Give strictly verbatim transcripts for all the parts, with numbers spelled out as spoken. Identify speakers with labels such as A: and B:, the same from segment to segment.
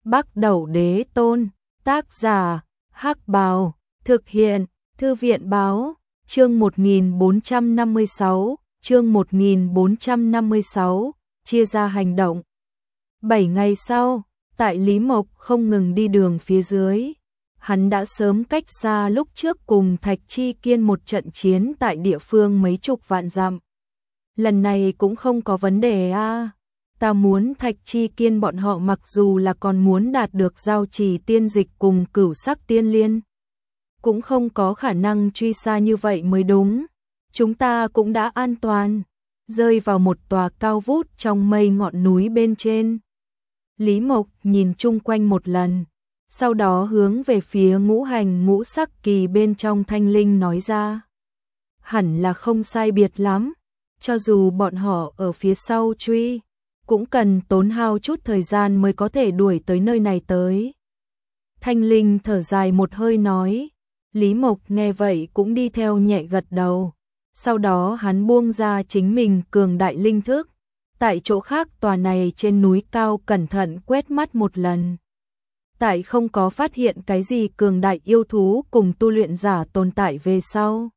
A: Bắc Đẩu Đế Tôn, tác giả, Hắc Bào, thực hiện, Thư viện Báo, chương một nghìn bốn trăm năm mươi sáu, chương một nghìn bốn trăm năm mươi sáu, chia ra hành động. Bảy ngày sau, tại Lý Mộc không ngừng đi đường phía dưới, hắn đã sớm cách xa lúc trước cùng Thạch Chi Kiên một trận chiến tại địa phương mấy chục vạn dặm. Lần này cũng không có vấn đề a. À. Ta muốn Thạch Chi Kiên bọn họ mặc dù là còn muốn đạt được giao trì tiên dịch cùng cửu sắc tiên liên, cũng không có khả năng truy xa như vậy mới đúng. Chúng ta cũng đã an toàn, rơi vào một tòa cao vút trong mây ngọn núi bên trên. Lý Mộc nhìn chung quanh một lần, sau đó hướng về phía ngũ hành ngũ sắc kỳ bên trong thanh linh nói ra. Hẳn là không sai biệt lắm, cho dù bọn họ ở phía sau truy, cũng cần tốn hao chút thời gian mới có thể đuổi tới nơi này tới. Thanh linh thở dài một hơi nói. Lý Mộc nghe vậy cũng đi theo nhẹ gật đầu. Sau đó hắn buông ra chính mình cường đại linh thức, tại chỗ khác tòa này trên núi cao cẩn thận quét mắt một lần. Tại không có phát hiện cái gì cường đại yêu thú cùng tu luyện giả tồn tại về sau,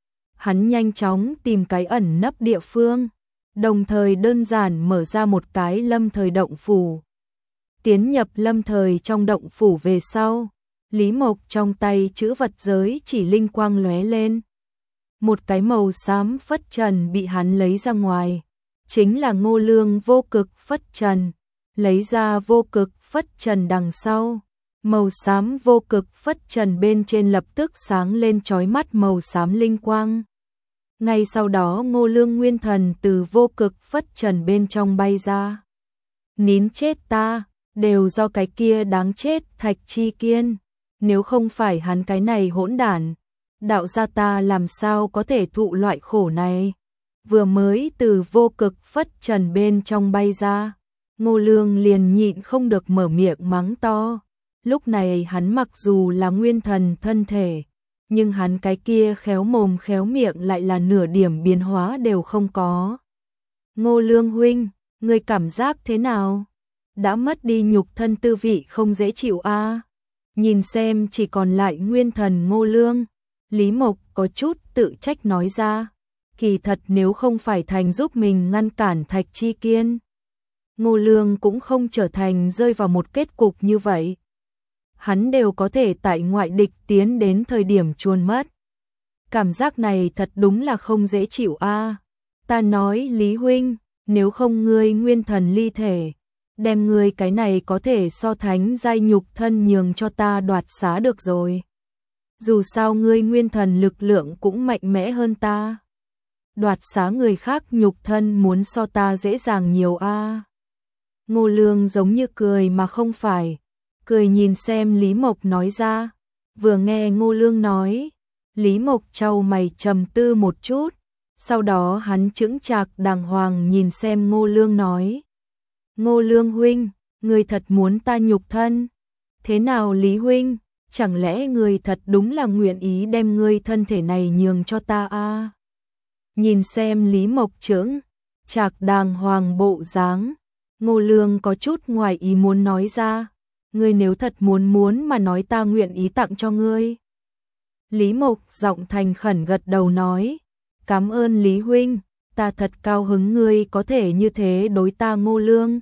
A: hắn nhanh chóng tìm cái ẩn nấp địa phương, đồng thời đơn giản mở ra một cái lâm thời động phủ. Tiến nhập lâm thời trong động phủ về sau, Lý Mộc trong tay chữ vật giới chỉ linh quang lóe lên. Một cái màu xám phất trần bị hắn lấy ra ngoài, chính là Ngô Lương vô cực phất trần. Lấy ra vô cực phất trần đằng sau, màu xám vô cực phất trần bên trên lập tức sáng lên chói mắt màu xám linh quang. Ngay sau đó Ngô Lương nguyên thần từ vô cực phất trần bên trong bay ra. Nín chết ta, đều do cái kia đáng chết Thạch Chi Kiên. Nếu không phải hắn cái này hỗn đản, đạo gia ta làm sao có thể thụ loại khổ này. Vừa mới từ vô cực phất trần bên trong bay ra, Ngô Lương liền nhịn không được mở miệng mắng to. Lúc này hắn mặc dù là nguyên thần thân thể, nhưng hắn cái kia khéo mồm khéo miệng lại là nửa điểm biến hóa đều không có. Ngô Lương huynh, ngươi cảm giác thế nào? Đã mất đi nhục thân tư vị không dễ chịu a. À? Nhìn xem chỉ còn lại nguyên thần Ngô Lương, Lý Mộc có chút tự trách nói ra. Kỳ thật nếu không phải Thành giúp mình ngăn cản Thạch Chi Kiên, Ngô Lương cũng không trở thành rơi vào một kết cục như vậy. Hắn đều có thể tại ngoại địch tiến đến thời điểm chuồn mất. Cảm giác này thật đúng là không dễ chịu a. À. Ta nói Lý huynh, nếu không ngươi nguyên thần ly thể, đem ngươi cái này có thể so thánh giai nhục thân nhường cho ta đoạt xá được rồi. Dù sao ngươi nguyên thần lực lượng cũng mạnh mẽ hơn ta. Đoạt xá người khác nhục thân muốn so ta dễ dàng nhiều a. À. Ngô Lương giống như cười mà không phải, cười nhìn xem Lý Mộc nói ra. Vừa nghe Ngô Lương nói, Lý Mộc chau mày trầm tư một chút, sau đó hắn chững chạc đàng hoàng nhìn xem Ngô Lương nói. Ngô Lương huynh, người thật muốn ta nhục thân? Thế nào Lý huynh, chẳng lẽ người thật đúng là nguyện ý đem ngươi thân thể này nhường cho ta a? À? Nhìn xem Lý Mộc chững chạc đàng hoàng bộ dáng, Ngô Lương có chút ngoài ý muốn nói ra. Ngươi nếu thật muốn muốn mà nói ta nguyện ý tặng cho ngươi. Lý Mộc giọng thành khẩn gật đầu nói. Cảm ơn Lý huynh, ta thật cao hứng ngươi có thể như thế đối ta Ngô Lương.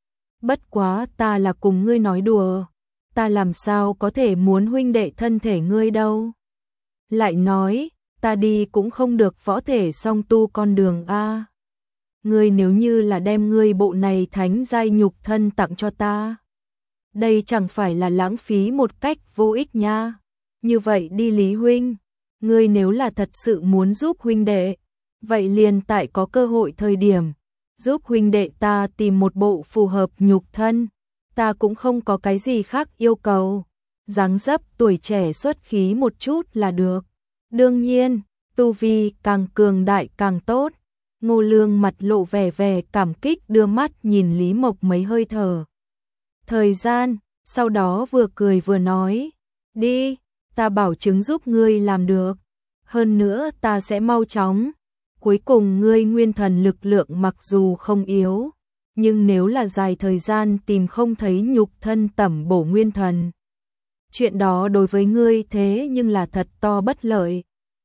A: Bất quá ta là cùng ngươi nói đùa, ta làm sao có thể muốn huynh đệ thân thể ngươi đâu. Lại nói, ta đi cũng không được võ thể song tu con đường a. Ngươi nếu như là đem ngươi bộ này thánh giai nhục thân tặng cho ta, đây chẳng phải là lãng phí một cách vô ích nha. Như vậy đi Lý huynh, ngươi nếu là thật sự muốn giúp huynh đệ, vậy liền tại có cơ hội thời điểm, giúp huynh đệ ta tìm một bộ phù hợp nhục thân, ta cũng không có cái gì khác yêu cầu. Dáng dấp tuổi trẻ xuất khí một chút là được. Đương nhiên, tu vi càng cường đại càng tốt. Ngô Lương mặt lộ vẻ vẻ cảm kích đưa mắt nhìn Lý Mộc mấy hơi thở. Thời gian, sau đó vừa cười vừa nói, đi, ta bảo chứng giúp ngươi làm được. Hơn nữa ta sẽ mau chóng. Cuối cùng ngươi nguyên thần lực lượng mặc dù không yếu, nhưng nếu là dài thời gian tìm không thấy nhục thân tẩm bổ nguyên thần, chuyện đó đối với ngươi thế nhưng là thật to bất lợi.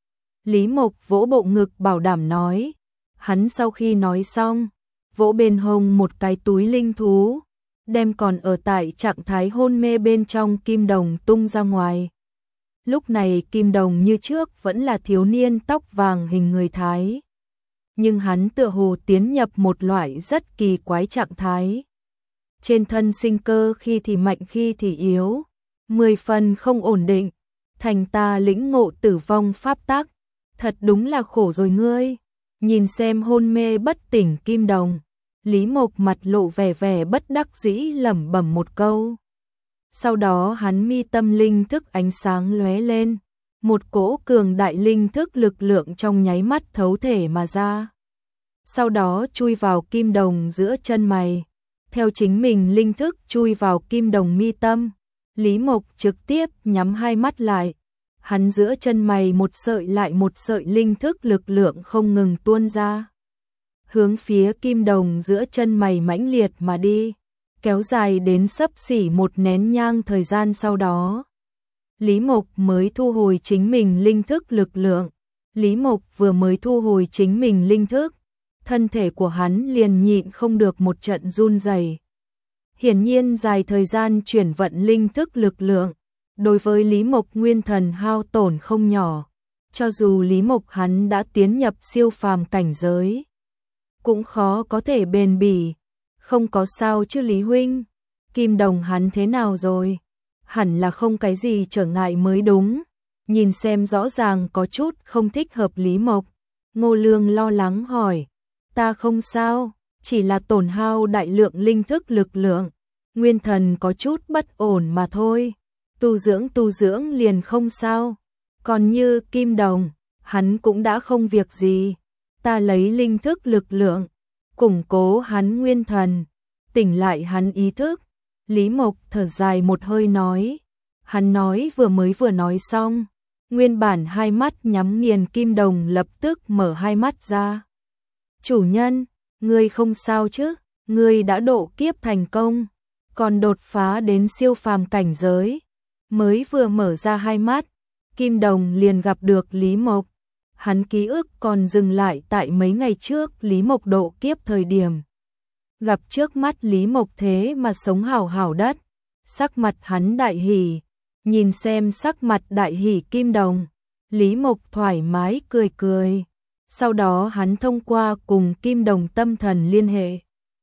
A: Lý Mộc vỗ bộ ngực bảo đảm nói. Hắn sau khi nói xong, vỗ bên hông một cái túi linh thú, đem còn ở tại trạng thái hôn mê bên trong Kim Đồng tung ra ngoài. Lúc này Kim Đồng như trước vẫn là thiếu niên tóc vàng hình người Thái, nhưng hắn tựa hồ tiến nhập một loại rất kỳ quái trạng thái. Trên thân sinh cơ khi thì mạnh khi thì yếu, mười phần không ổn định, thành ta lĩnh ngộ tử vong pháp tắc, thật đúng là khổ rồi ngươi. Nhìn xem hôn mê bất tỉnh Kim Đồng, Lý Mộc mặt lộ vẻ vẻ bất đắc dĩ lẩm bẩm một câu. Sau đó hắn mi tâm linh thức ánh sáng lóe lên, một cỗ cường đại linh thức lực lượng trong nháy mắt thấu thể mà ra. Sau đó chui vào Kim Đồng giữa chân mày, theo chính mình linh thức chui vào Kim Đồng mi tâm, Lý Mộc trực tiếp nhắm hai mắt lại. Hắn giữa chân mày một sợi lại một sợi linh thức lực lượng không ngừng tuôn ra, hướng phía Kim Đồng giữa chân mày mãnh liệt mà đi, kéo dài đến xấp xỉ một nén nhang thời gian sau đó. Lý Mộc mới thu hồi chính mình linh thức lực lượng. Lý Mộc vừa mới thu hồi chính mình linh thức, thân thể của hắn liền nhịn không được một trận run rẩy. Hiển nhiên dài thời gian chuyển vận linh thức lực lượng, đối với Lý Mộc nguyên thần hao tổn không nhỏ, cho dù Lý Mộc hắn đã tiến nhập siêu phàm cảnh giới, cũng khó có thể bền bỉ. Không có sao chứ Lý huynh, Kim Đồng hắn thế nào rồi? Hẳn là không cái gì trở ngại mới đúng. Nhìn xem rõ ràng có chút không thích hợp Lý Mộc, Ngô Lương lo lắng hỏi. Ta không sao, chỉ là tổn hao đại lượng linh thức lực lượng, nguyên thần có chút bất ổn mà thôi. Tu dưỡng tu dưỡng liền không sao. Còn như Kim Đồng, hắn cũng đã không việc gì. Ta lấy linh thức lực lượng, củng cố hắn nguyên thần, tỉnh lại hắn ý thức. Lý Mộc thở dài một hơi nói. Hắn nói vừa mới vừa nói xong, nguyên bản hai mắt nhắm nghiền Kim Đồng lập tức mở hai mắt ra. Chủ nhân, ngươi không sao chứ? Ngươi đã độ kiếp thành công, còn đột phá đến siêu phàm cảnh giới. Mới vừa mở ra hai mắt, Kim Đồng liền gặp được Lý Mộc. Hắn ký ức còn dừng lại tại mấy ngày trước Lý Mộc độ kiếp thời điểm. Gặp trước mắt Lý Mộc thế mà sống hảo hảo đất. Sắc mặt hắn đại hỉ, nhìn xem sắc mặt đại hỉ Kim Đồng, Lý Mộc thoải mái cười cười. Sau đó hắn thông qua cùng Kim Đồng tâm thần liên hệ,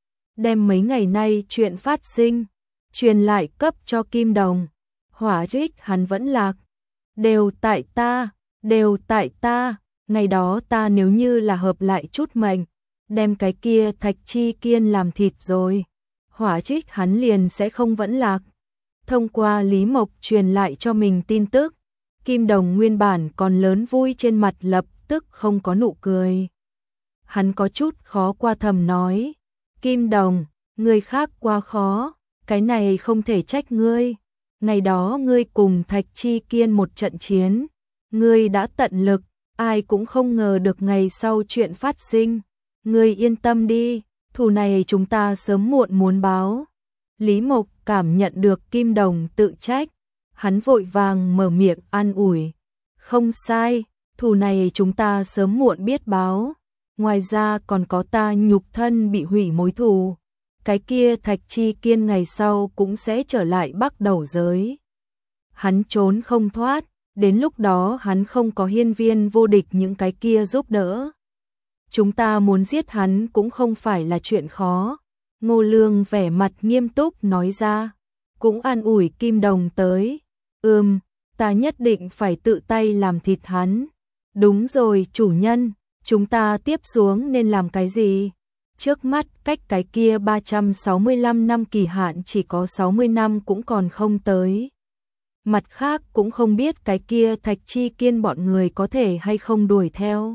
A: đem mấy ngày nay chuyện phát sinh truyền lại cấp cho Kim Đồng. Hỏa trích hắn vẫn lạc, đều tại ta, đều tại ta. Ngày đó ta nếu như là hợp lại chút mệnh, đem cái kia Thạch Chi Kiên làm thịt rồi, hỏa trích hắn liền sẽ không vẫn lạc. Thông qua Lý Mộc truyền lại cho mình tin tức, Kim Đồng nguyên bản còn lớn vui trên mặt lập tức không có nụ cười. Hắn có chút khó qua thầm nói, Kim Đồng, người khác quá khó, cái này không thể trách ngươi. Ngày đó ngươi cùng Thạch Chi Kiên một trận chiến, ngươi đã tận lực, ai cũng không ngờ được ngày sau chuyện phát sinh. Ngươi yên tâm đi, thù này chúng ta sớm muộn muốn báo. Lý Mộc cảm nhận được Kim Đồng tự trách, hắn vội vàng mở miệng an ủi. Không sai, thù này chúng ta sớm muộn biết báo. Ngoài ra còn có ta nhục thân bị hủy mối thù. Cái kia Thạch Chi Kiên ngày sau cũng sẽ trở lại Bắc Đầu giới. Hắn trốn không thoát, đến lúc đó hắn không có hiên viên vô địch những cái kia giúp đỡ. Chúng ta muốn giết hắn cũng không phải là chuyện khó. Ngô Lương vẻ mặt nghiêm túc nói ra, cũng an ủi Kim Đồng tới. Ừm, ta nhất định phải tự tay làm thịt hắn. Đúng rồi chủ nhân, chúng ta tiếp xuống nên làm cái gì? Trước mắt cách cái kia ba trăm sáu mươi lăm năm kỳ hạn chỉ có sáu mươi năm cũng còn không tới. Mặt khác cũng không biết cái kia Thạch Chi Kiên bọn người có thể hay không đuổi theo.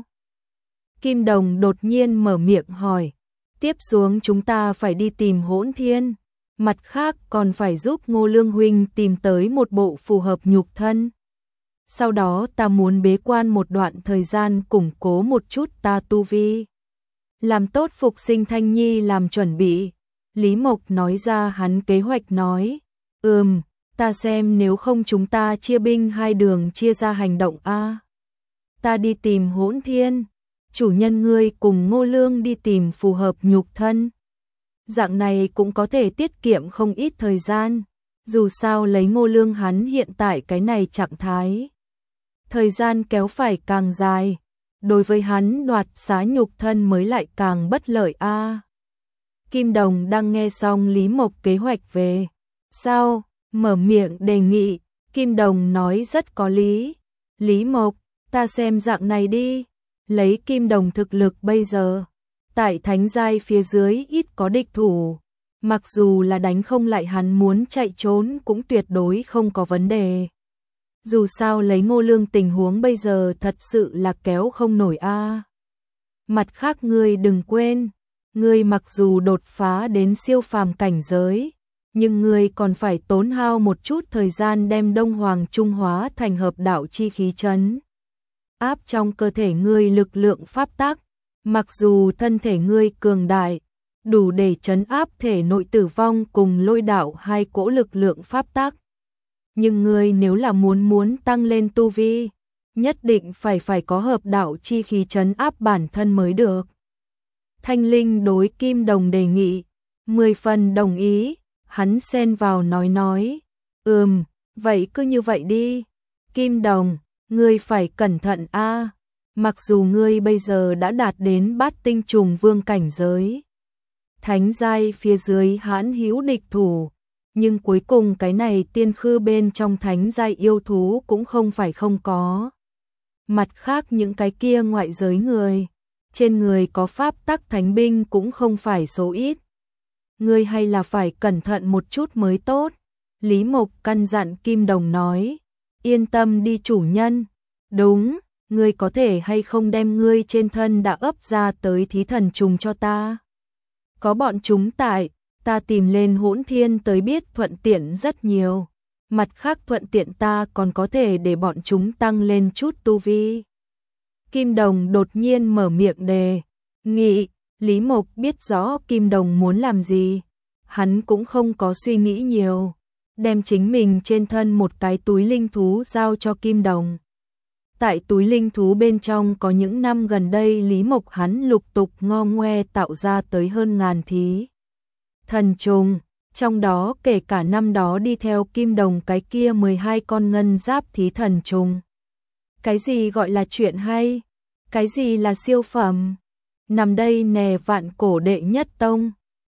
A: Kim Đồng đột nhiên mở miệng hỏi, tiếp xuống chúng ta phải đi tìm Hỗn Thiên, mặt khác còn phải giúp Ngô Lương huynh tìm tới một bộ phù hợp nhục thân. Sau đó ta muốn bế quan một đoạn thời gian củng cố một chút ta tu vi, làm tốt phục sinh Thanh Nhi làm chuẩn bị. Lý Mộc nói ra hắn kế hoạch nói, ừm, ta xem nếu không chúng ta chia binh hai đường chia ra hành động a. Ta đi tìm Hỗn Thiên, chủ nhân ngươi cùng Ngô Lương đi tìm phù hợp nhục thân. Dạng này cũng có thể tiết kiệm không ít thời gian, dù sao lấy Ngô Lương hắn hiện tại cái này trạng thái. Thời gian kéo phải càng dài, đối với hắn đoạt xá nhục thân mới lại càng bất lợi a. Kim Đồng đang nghe xong Lý Mộc kế hoạch về sau, mở miệng đề nghị, Kim Đồng nói rất có lý. Lý Mộc, ta xem dạng này đi, lấy Kim Đồng thực lực bây giờ, tại thánh giai phía dưới ít có địch thủ, mặc dù là đánh không lại hắn muốn chạy trốn cũng tuyệt đối không có vấn đề. Dù sao lấy Ngô Lương tình huống bây giờ thật sự là kéo không nổi a. Mặt khác ngươi đừng quên, ngươi mặc dù đột phá đến siêu phàm cảnh giới, nhưng ngươi còn phải tốn hao một chút thời gian đem Đông Hoàng Trung hóa thành hợp đạo chi khí trấn áp trong cơ thể ngươi lực lượng pháp tắc. Mặc dù thân thể ngươi cường đại, đủ để trấn áp thể nội tử vong cùng lôi đạo hai cỗ lực lượng pháp tắc, nhưng ngươi nếu là muốn muốn tăng lên tu vi, nhất định phải phải có hợp đạo chi khí trấn áp bản thân mới được. Thanh Linh đối Kim Đồng đề nghị, mười phần đồng ý, hắn xen vào nói nói, ừm, vậy cứ như vậy đi. Kim Đồng, ngươi phải cẩn thận a. Mặc dù ngươi bây giờ đã đạt đến bát tinh trùng vương cảnh giới, thánh giai phía dưới hãn hữu địch thủ, nhưng cuối cùng cái này tiên khư bên trong thánh giai yêu thú cũng không phải không có. Mặt khác những cái kia ngoại giới người, trên người có pháp tắc thánh binh cũng không phải số ít. Ngươi hay là phải cẩn thận một chút mới tốt. Lý Mộc căn dặn Kim Đồng nói, yên tâm đi chủ nhân. Đúng, ngươi có thể hay không đem ngươi trên thân đã ấp ra tới thí thần trùng cho ta. Có bọn chúng tại, ta tìm lên Hỗn Thiên tới biết thuận tiện rất nhiều. Mặt khác thuận tiện ta còn có thể để bọn chúng tăng lên chút tu vi. Kim Đồng đột nhiên mở miệng đề nghị, Lý Mộc biết rõ Kim Đồng muốn làm gì. Hắn cũng không có suy nghĩ nhiều, đem chính mình trên thân một cái túi linh thú giao cho Kim Đồng. Tại túi linh thú bên trong có những năm gần đây Lý Mộc hắn lục tục ngo ngoe tạo ra tới hơn ngàn thí thần trùng, trong đó kể cả năm đó đi theo Kim Đồng cái kia mười hai con ngân giáp thí thần trùng. Cái gì gọi là chuyện hay? Cái gì là siêu phẩm? Nằm đây nè vạn cổ đệ nhất tông.